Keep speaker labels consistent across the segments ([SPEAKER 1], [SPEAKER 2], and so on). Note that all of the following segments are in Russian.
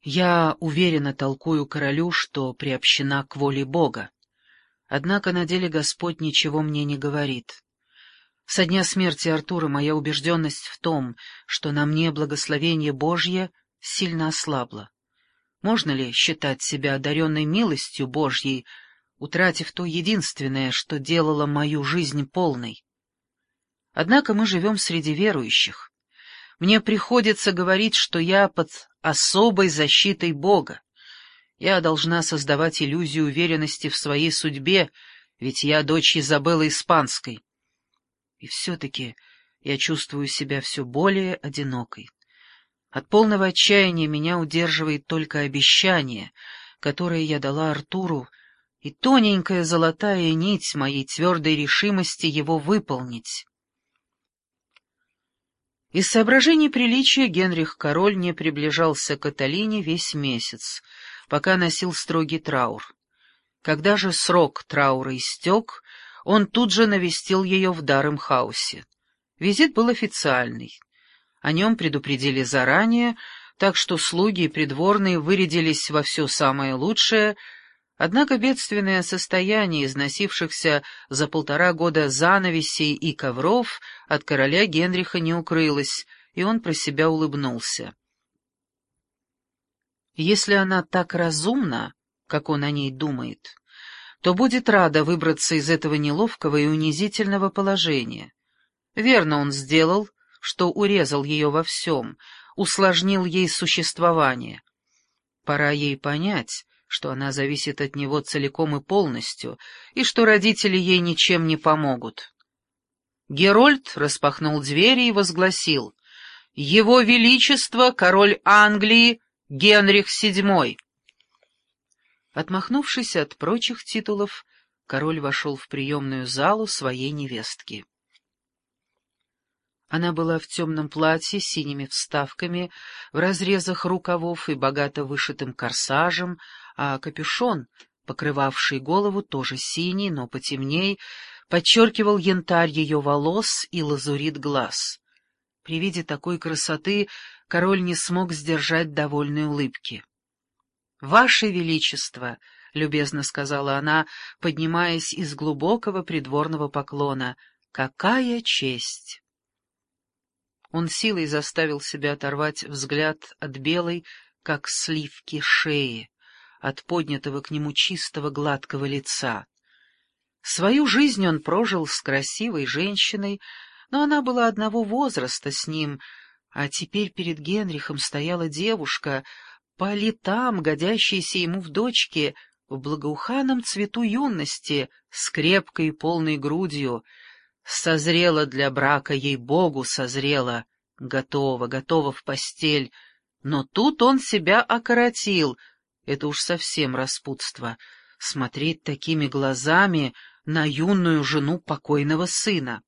[SPEAKER 1] Я уверенно толкую королю, что приобщена к воле Бога. Однако на деле Господь ничего мне не говорит. Со дня смерти Артура моя убежденность в том, что на мне благословение Божье, сильно ослабла. Можно ли считать себя одаренной милостью Божьей, утратив то единственное, что делало мою жизнь полной? Однако мы живем среди верующих. Мне приходится говорить, что я под особой защитой Бога. Я должна создавать иллюзию уверенности в своей судьбе, ведь я дочь Изабеллы Испанской. И все-таки я чувствую себя все более одинокой. От полного отчаяния меня удерживает только обещание, которое я дала Артуру, и тоненькая золотая нить моей твердой решимости его выполнить. Из соображений приличия Генрих-король не приближался к Каталине весь месяц, пока носил строгий траур. Когда же срок траура истек, он тут же навестил ее в Даремхаусе. Визит был официальный. О нем предупредили заранее, так что слуги и придворные вырядились во все самое лучшее. Однако бедственное состояние износившихся за 1,5 года занавесей и ковров от короля Генриха не укрылось, и он про себя улыбнулся. Если она так разумна, как он о ней думает, то будет рада выбраться из этого неловкого и унизительного положения. Верно он сделал, что урезал ее во всем, усложнил ей существование. Пора ей понять, что она зависит от него целиком и полностью, и что родители ей ничем не помогут. Герольд распахнул двери и возгласил: «Его Величество, король Англии, Генрих VII!» Отмахнувшись от прочих титулов, король вошел в приемную залу своей невестки. Она была в темном платье с синими вставками, в разрезах рукавов и богато вышитым корсажем, а капюшон, покрывавший голову, тоже синий, но потемней, подчеркивал янтарь ее волос и лазурит глаз. При виде такой красоты король не смог сдержать довольной улыбки. «Ваше Величество!» — любезно сказала она, поднимаясь из глубокого придворного поклона. «Какая честь!» Он силой заставил себя оторвать взгляд от белой, как сливки, шеи, от поднятого к нему чистого гладкого лица. Свою жизнь он прожил с красивой женщиной, но она была одного возраста с ним, а теперь перед Генрихом стояла девушка, по летам годящаяся ему в дочке, в благоуханном цвету юности, с крепкой и полной грудью. Созрела для брака, ей-богу, созрела, готова в постель. Но тут он себя окоротил. Это уж совсем распутство — смотреть такими глазами на юную жену покойного сына.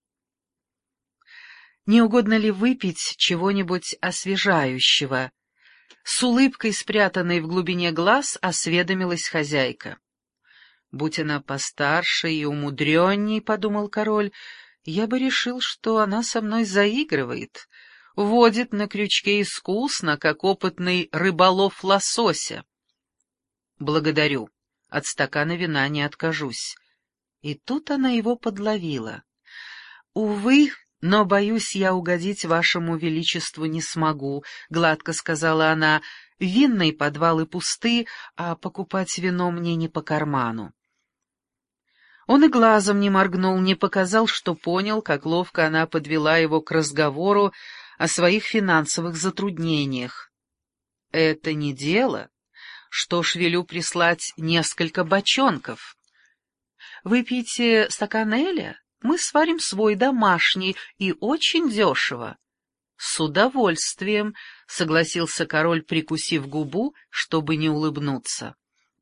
[SPEAKER 1] «Не угодно ли выпить чего-нибудь освежающего?» С улыбкой, спрятанной в глубине глаз, осведомилась хозяйка. «Будь она постарше и умудренней, — подумал король, — я бы решил, что она со мной заигрывает, водит на крючке искусно, как опытный рыболов лосося. Благодарю, от стакана вина не откажусь». И тут она его подловила. «Увы, но, боюсь, я угодить вашему величеству не смогу», — гладко сказала она. «Винные подвалы пусты, а покупать вино мне не по карману». Он и глазом не моргнул, не показал, что понял, как ловко она подвела его к разговору о своих финансовых затруднениях. «Это не дело. Что ж, велю прислать несколько бочонков. Выпейте стакан эля? Мы сварим свой домашний и очень дешево». «С удовольствием», — согласился король, прикусив губу, чтобы не улыбнуться.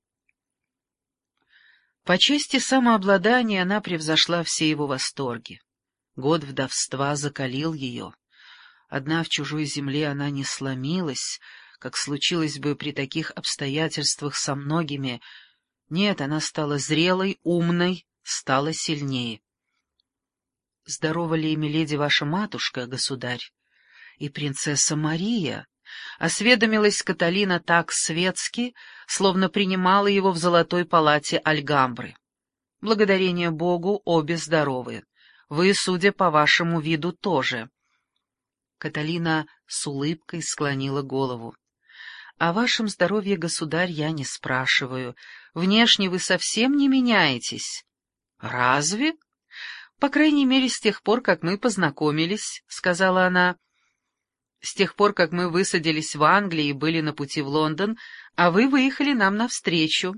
[SPEAKER 1] По части самообладания она превзошла все его восторги. Год вдовства закалил ее. Одна в чужой земле она не сломилась, как случилось бы при таких обстоятельствах со многими. Нет, она стала зрелой, умной, стала сильнее. «Здорова ли, миледи, ваша матушка, государь? И принцесса Мария?» — осведомилась Каталина так светски, словно принимала его в золотой палате Альгамбры. «Благодарение Богу, обе здоровы. Вы, судя по вашему виду, тоже». Каталина с улыбкой склонила голову. «О вашем здоровье, государь, я не спрашиваю. Внешне вы совсем не меняетесь». «Разве?» «По крайней мере, с тех пор, как мы познакомились», — сказала она. «С тех пор, как мы высадились в Англии и были на пути в Лондон, а вы выехали нам навстречу».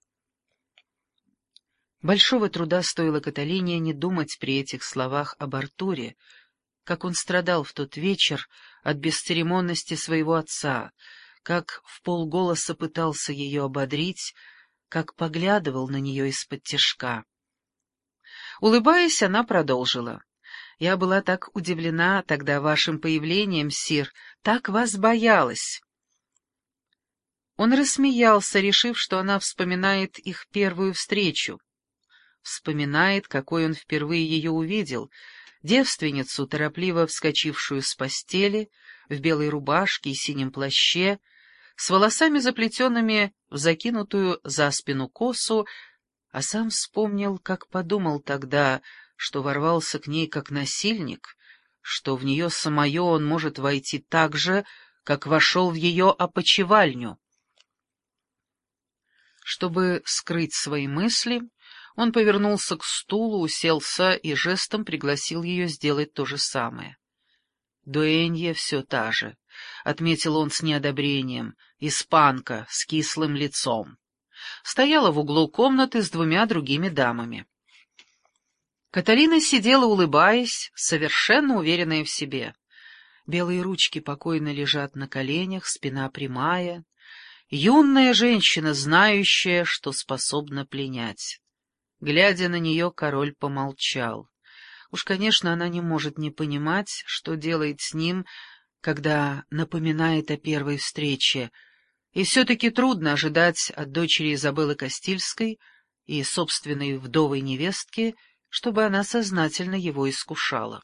[SPEAKER 1] Большого труда стоило Каталине не думать при этих словах об Артуре, как он страдал в тот вечер от бесцеремонности своего отца, как вполголоса пытался ее ободрить, как поглядывал на нее из-под-тишка. Улыбаясь, она продолжила. «Я была так удивлена тогда вашим появлением, сир, так вас боялась». Он рассмеялся, решив, что она вспоминает их первую встречу. Вспоминает, какой он впервые ее увидел, девственницу, торопливо вскочившую с постели, в белой рубашке и синем плаще, с волосами заплетенными в закинутую за спину косу, а сам вспомнил, как подумал тогда, что ворвался к ней как насильник, что в нее самое он может войти так же, как вошел в ее опочивальню. Чтобы скрыть свои мысли, он повернулся к стулу, уселся и жестом пригласил ее сделать то же самое. «Дуэнья все та же», — отметил он с неодобрением, — «испанка с кислым лицом». Стояла в углу комнаты с двумя другими дамами. Каталина сидела, улыбаясь, совершенно уверенная в себе. Белые ручки покойно лежат на коленях, спина прямая. Юная женщина, знающая, что способна пленять. Глядя на нее, король помолчал. Уж, конечно, она не может не понимать, что делает с ним, когда напоминает о первой встрече, и все-таки трудно ожидать от дочери Изабеллы Кастильской и собственной вдовой невестки, чтобы она сознательно его искушала.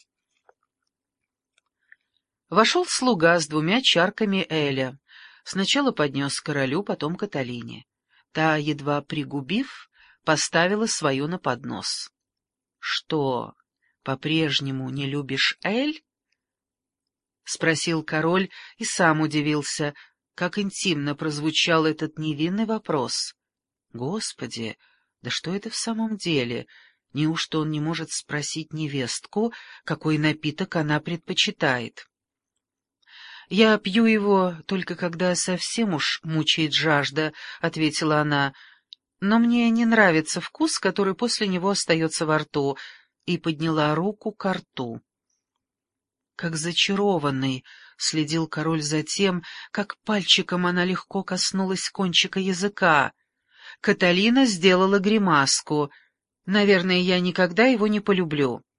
[SPEAKER 1] Вошел слуга с двумя чарками эля. Сначала поднес королю, потом Каталине. Та, едва пригубив, поставила свою на поднос. — Что, по-прежнему не любишь эль? — спросил король и сам удивился, как интимно прозвучал этот невинный вопрос. Господи, да что это в самом деле? Неужто он не может спросить невестку, какой напиток она предпочитает? — Я пью его только когда совсем уж мучает жажда, — ответила она, — но мне не нравится вкус, который после него остается во рту, и подняла руку ко рту. Как зачарованный следил король за тем, как пальчиком она легко коснулась кончика языка. Каталина сделала гримаску. «Наверное, я никогда его не полюблю».